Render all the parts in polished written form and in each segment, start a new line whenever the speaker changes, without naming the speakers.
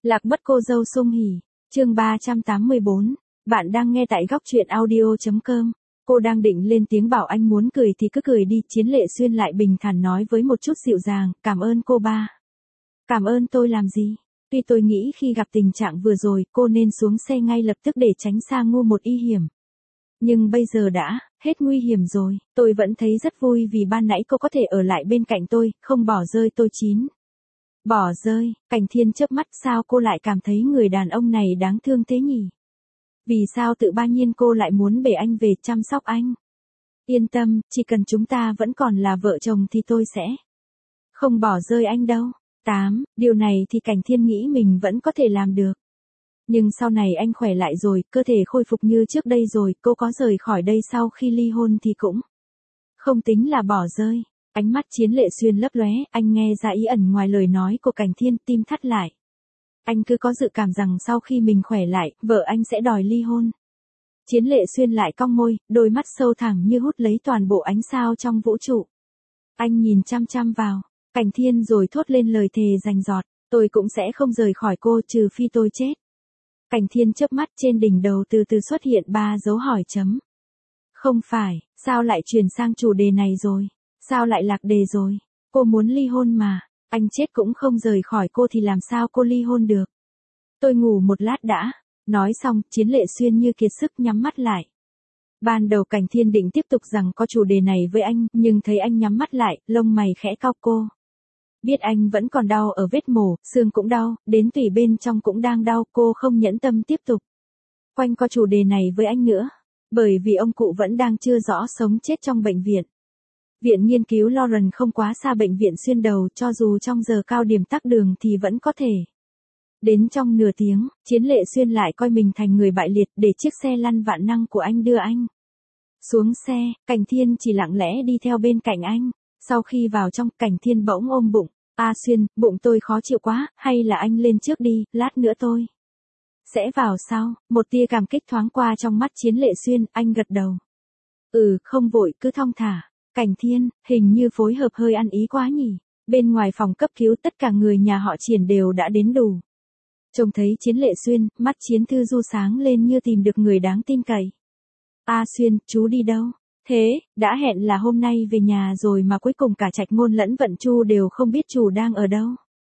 Lạc mất cô dâu sung hỉ. Chương 384. Bạn đang nghe tại góc truyện audio.com. Cô đang định lên tiếng bảo anh muốn cười thì cứ cười đi, Chiến Lệ Xuyên lại bình thản nói với một chút dịu dàng, cảm ơn cô ba. Cảm ơn tôi làm gì? Tuy tôi nghĩ khi gặp tình trạng vừa rồi, cô nên xuống xe ngay lập tức để tránh xa ngu một y hiểm. Nhưng bây giờ đã, hết nguy hiểm rồi, tôi vẫn thấy rất vui vì ban nãy cô có thể ở lại bên cạnh tôi, không bỏ rơi tôi. Bỏ rơi, Cảnh Thiên chớp mắt, sao cô lại cảm thấy người đàn ông này đáng thương thế nhỉ? Vì sao tự ba nhiên cô lại muốn bể anh về chăm sóc anh? Yên tâm, chỉ cần chúng ta vẫn còn là vợ chồng thì tôi sẽ không bỏ rơi anh đâu. Điều này thì Cảnh Thiên nghĩ mình vẫn có thể làm được. Nhưng sau này anh khỏe lại rồi, cơ thể khôi phục như trước đây rồi, cô có rời khỏi đây sau khi ly hôn thì cũng không tính là bỏ rơi. Ánh mắt Chiến Lệ Xuyên lấp lóe, anh nghe ra ý ẩn ngoài lời nói của Cảnh Thiên, tim thắt lại. Anh cứ có dự cảm rằng sau khi mình khỏe lại, vợ anh sẽ đòi ly hôn. Chiến Lệ Xuyên lại cong môi, đôi mắt sâu thẳm như hút lấy toàn bộ ánh sao trong vũ trụ. Anh nhìn chăm chăm vào Cảnh Thiên rồi thốt lên lời thề rành rọt, tôi cũng sẽ không rời khỏi cô trừ phi tôi chết. Cảnh Thiên chớp mắt, trên đỉnh đầu từ từ xuất hiện 3 dấu hỏi chấm. Không phải, sao lại chuyển sang chủ đề này rồi? Sao lại lạc đề rồi? Cô muốn ly hôn mà, anh chết cũng không rời khỏi cô thì làm sao cô ly hôn được? Tôi ngủ một lát đã. Nói xong, Chiến Lệ Xuyên như kiệt sức nhắm mắt lại. Ban đầu Cảnh Thiên định tiếp tục rằng có chủ đề này với anh, nhưng thấy anh nhắm mắt lại, lông mày khẽ cau. Cô biết anh vẫn còn đau ở vết mổ, xương cũng đau, đến tủy bên trong cũng đang đau, cô không nhẫn tâm tiếp tục quanh co chủ đề này với anh nữa. Bởi vì ông cụ vẫn đang chưa rõ sống chết trong bệnh viện. Viện nghiên cứu Lawrence không quá xa bệnh viện xuyên đầu, cho dù trong giờ cao điểm tắc đường thì vẫn có thể đến trong nửa tiếng. Chiến Lệ Xuyên lại coi mình thành người bại liệt, để chiếc xe lăn vạn năng của anh đưa anh xuống xe. Cảnh Thiên chỉ lặng lẽ đi theo bên cạnh anh. Sau khi vào trong, Cảnh Thiên bỗng ôm bụng. Xuyên, bụng tôi khó chịu quá, hay là anh lên trước đi, lát nữa tôi sẽ vào sau. Một tia cảm kích thoáng qua trong mắt Chiến Lệ Xuyên, anh gật đầu. Không vội, cứ thong thả. Cảnh Thiên, hình như phối hợp hơi ăn ý quá nhỉ. Bên ngoài phòng cấp cứu tất cả người nhà họ Triển đều đã đến đủ. Trông thấy Chiến Lệ Xuyên, mắt Chiến Thư Du sáng lên như tìm được người đáng tin cậy. Xuyên, chú đi đâu? Thế, đã hẹn là hôm nay về nhà rồi mà cuối cùng cả Trạch Ngôn lẫn Vận Chu đều không biết chủ đang ở đâu.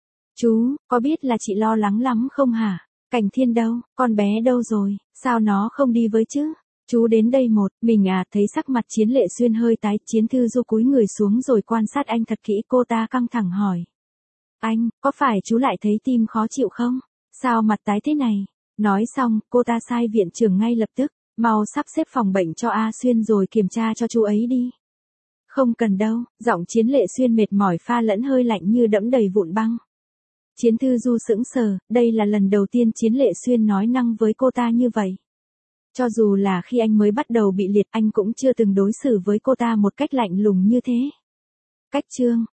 Chú, có biết là chị lo lắng lắm không hả? Cảnh Thiên đâu, con bé đâu rồi, sao nó không đi với chứ? Chú đến đây một mình thấy sắc mặt Chiến Lệ Xuyên hơi tái, Chiến Thư Du cúi người xuống rồi quan sát anh thật kỹ, cô ta căng thẳng hỏi. Anh, có phải chú lại thấy tim khó chịu không? Sao mặt tái thế này? Nói xong, cô ta sai viện trưởng ngay lập tức, mau sắp xếp phòng bệnh cho Xuyên rồi kiểm tra cho chú ấy đi. Không cần đâu, giọng Chiến Lệ Xuyên mệt mỏi pha lẫn hơi lạnh như đẫm đầy vụn băng. Chiến Thư Du sững sờ, đây là lần đầu tiên Chiến Lệ Xuyên nói năng với cô ta như vậy. Cho dù là khi anh mới bắt đầu bị liệt, anh cũng chưa từng đối xử với cô ta một cách lạnh lùng như thế. Cách chương